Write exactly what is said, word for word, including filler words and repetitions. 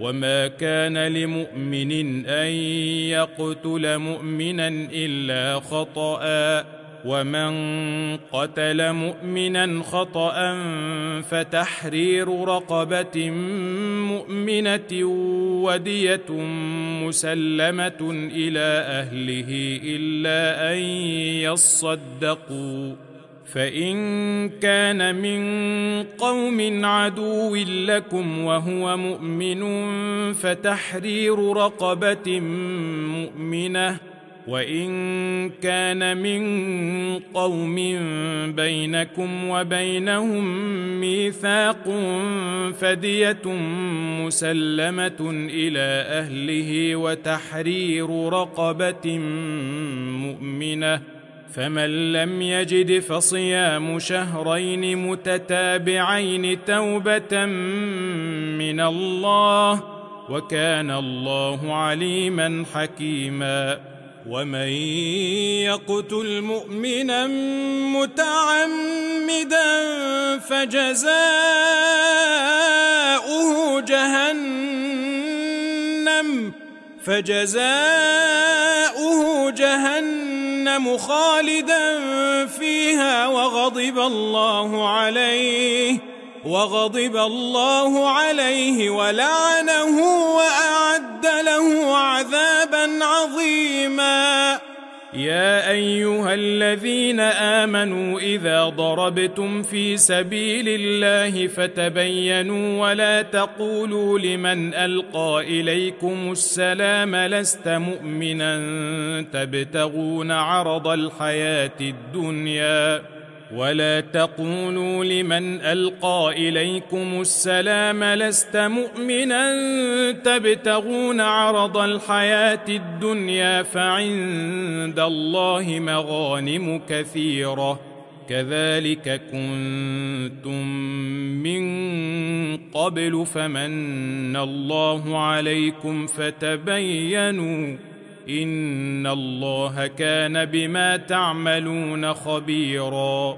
وما كان لمؤمن أن يقتل مؤمنا إلا خطأ، ومن قتل مؤمنا خطأ فتحرير رقبة مؤمنة ودية مسلمة إلى أهله إلا أن يصدقوا، فإن كان من قوم عدو لكم وهو مؤمن فتحرير رقبة مؤمنة، وإن كان من قوم بينكم وبينهم ميثاق فدية مسلمة إلى أهله وتحرير رقبة مؤمنة، فمن لم يجد فصيام شهرين متتابعين توبة من الله، وكان الله عليما حكيما. ومن يقتل مؤمنا متعمدا فجزاؤه جهنم فجزاؤه جهنم خالدا فيها وغضب الله عليه وغضب الله عليه ولعنه وأعد له عذابا عظيما. يا أيها الذين آمنوا إذا ضربتم في سبيل الله فتبينوا ولا تقولوا لمن ألقى إليكم السلام لست مؤمنا تبتغون عرض الحياة الدنيا ولا تقولوا لمن ألقى إليكم السلام لست مؤمنا تبتغون عرض الحياة الدنيا فعند الله مغانم كثيرة كذلك كنتم من قبل فمن الله عليكم فتبينوا إن الله كان بما تعملون خبيرا.